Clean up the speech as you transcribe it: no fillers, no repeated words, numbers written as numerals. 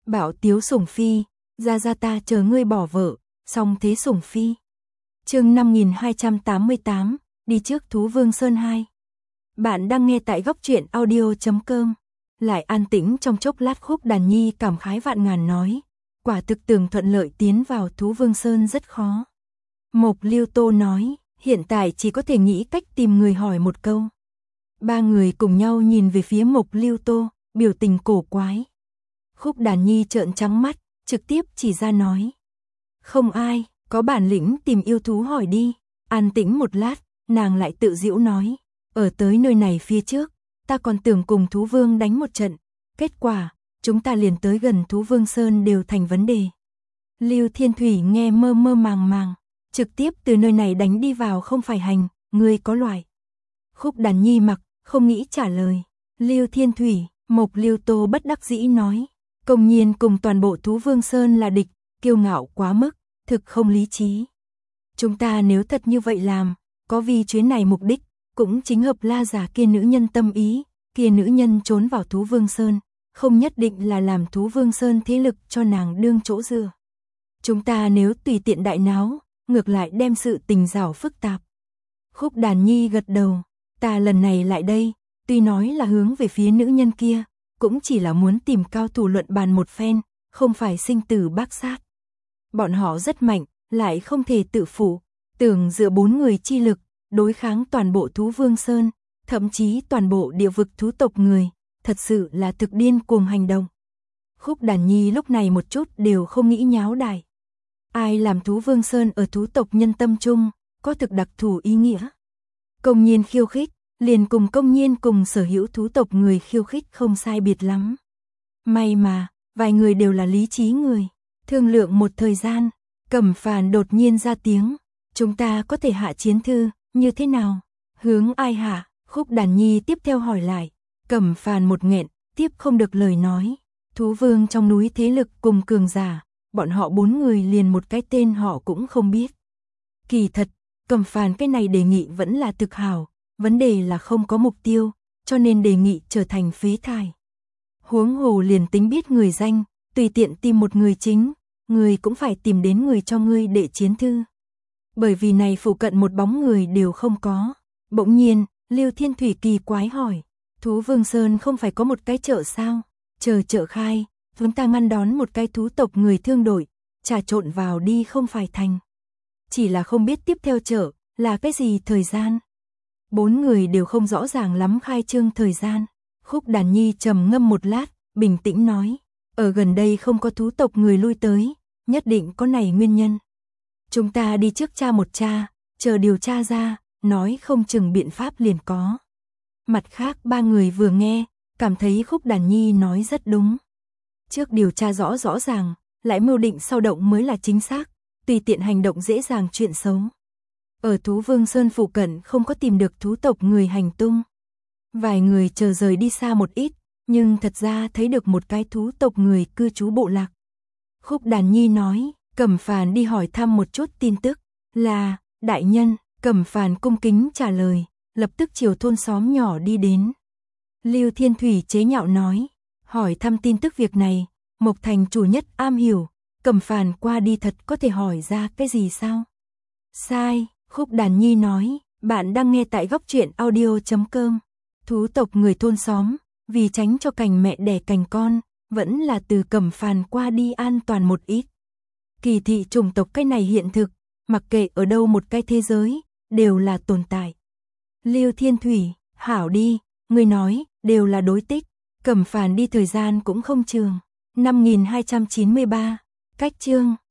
Bảo Tiếu Sủng Phi, ra ta chờ ngươi bỏ vợ, xong thế Sủng Phi. Chương 5288, đi trước Thú Vương Sơn 2. Bạn đang nghe tại góc truyện audio.com. Lại an tĩnh trong chốc lát, Khúc Đàn Nhi cảm khái vạn ngàn nói, quả thực tưởng thuận lợi tiến vào Thú Vương Sơn rất khó. Mộc Lưu Tô nói, hiện tại chỉ có thể nghĩ cách tìm người hỏi một câu. Ba người cùng nhau nhìn về phía Mộc Lưu Tô, biểu tình cổ quái. Khúc Đàn Nhi trợn trắng mắt, trực tiếp chỉ ra nói, không ai, có bản lĩnh tìm yêu thú hỏi đi. An tĩnh một lát, nàng lại tự giễu nói, ở tới nơi này phía trước, ta còn tưởng cùng Thú Vương đánh một trận, kết quả, chúng ta liền tới gần Thú Vương Sơn đều thành vấn đề. Lưu Thiên Thủy nghe mơ mơ màng màng, trực tiếp từ nơi này đánh đi vào không phải hành, ngươi có loại. Khúc Đàn Nhi mặc, không nghĩ trả lời. Lưu Thiên Thủy, Mộc Lưu Tô bất đắc dĩ nói, công nhiên cùng toàn bộ Thú Vương Sơn là địch, kiêu ngạo quá mức, thực không lý trí. Chúng ta nếu thật như vậy làm, có vì chuyến này mục đích, cũng chính hợp La giả kia nữ nhân tâm ý, kia nữ nhân trốn vào Thú Vương Sơn, không nhất định là làm Thú Vương Sơn thế lực cho nàng đương chỗ dựa. Chúng ta nếu tùy tiện đại náo, ngược lại đem sự tình rào phức tạp. Khúc Đàn Nhi gật đầu, ta lần này lại đây, tuy nói là hướng về phía nữ nhân kia, cũng chỉ là muốn tìm cao thủ luận bàn một phen, không phải sinh tử bác sát. Bọn họ rất mạnh, lại không thể tự phụ, tưởng dựa 4 người chi lực, đối kháng toàn bộ Thú Vương Sơn, thậm chí toàn bộ địa vực thú tộc người, thật sự là thực điên cuồng hành động. Khúc Đàn Nhi lúc này một chút đều không nghĩ nháo đại. Ai làm Thú Vương Sơn ở thú tộc nhân tâm chung, có thực đặc thù ý nghĩa. Công nhiên khiêu khích, liền cùng công nhiên cùng sở hữu thú tộc người khiêu khích không sai biệt lắm. May mà, vài người đều là lý trí người. Thương lượng một thời gian, Cẩm Phàn đột nhiên ra tiếng, chúng ta có thể hạ chiến thư, như thế nào? Hướng ai hạ? Khúc Đàn Nhi tiếp theo hỏi lại. Cẩm Phàn một nghẹn, tiếp không được lời nói. Thú Vương trong núi thế lực cùng cường giả, bọn họ 4 người liền một cái tên họ cũng không biết. Kỳ thật, Cẩm Phàn cái này đề nghị vẫn là thực hảo, vấn đề là không có mục tiêu, cho nên đề nghị trở thành phế thải. Huống hồ liền tính biết người danh, tùy tiện tìm một người chính, người cũng phải tìm đến người cho ngươi để chiến thư. Bởi vì này phụ cận một bóng người đều không có. Bỗng nhiên, Lưu Thiên Thủy kỳ quái hỏi, Thú Vương Sơn không phải có một cái chợ sao? Chợ khai, chúng ta ngăn đón một cái thú tộc người thương đội, trà trộn vào đi không phải thành. Chỉ là không biết tiếp theo chợ là cái gì thời gian. 4 người đều không rõ ràng lắm khai trương thời gian. Khúc Đàn Nhi trầm ngâm một lát, bình tĩnh nói, ở gần đây không có thú tộc người lui tới, nhất định có này nguyên nhân. Chúng ta đi trước tra một tra, chờ điều tra ra, nói không chừng biện pháp liền có. Mặt khác 3 người vừa nghe, cảm thấy Khúc Đàn Nhi nói rất đúng. Trước điều tra rõ ràng, lại mưu định sau động mới là chính xác, tùy tiện hành động dễ dàng chuyện xấu. Ở Thú Vương Sơn phụ cận không có tìm được thú tộc người hành tung. Vài người chờ rời đi xa một ít, nhưng thật ra thấy được một cái thú tộc người cư trú bộ lạc. Khúc Đàn Nhi nói, Cẩm Phàn đi hỏi thăm một chút tin tức, là, đại nhân. Cẩm Phàn cung kính trả lời, lập tức chiều thôn xóm nhỏ đi đến. Lưu Thiên Thủy chế nhạo nói, hỏi thăm tin tức việc này, Mộc Thành chủ nhất am hiểu, Cẩm Phàn qua đi thật có thể hỏi ra cái gì sao? Sai, Khúc Đàn Nhi nói, bạn đang nghe tại góc truyện audio.com. Thú tộc người thôn xóm, vì tránh cho cành mẹ đẻ cành con, vẫn là từ Cẩm Phàn qua đi an toàn một ít. Kỳ thị chủng tộc cái này hiện thực, mặc kệ ở đâu một cái thế giới, đều là tồn tại. Lưu Thiên Thủy, hảo đi, người nói, đều là đối tích, Cẩm Phàn đi thời gian cũng không trường. 5293, cách chương.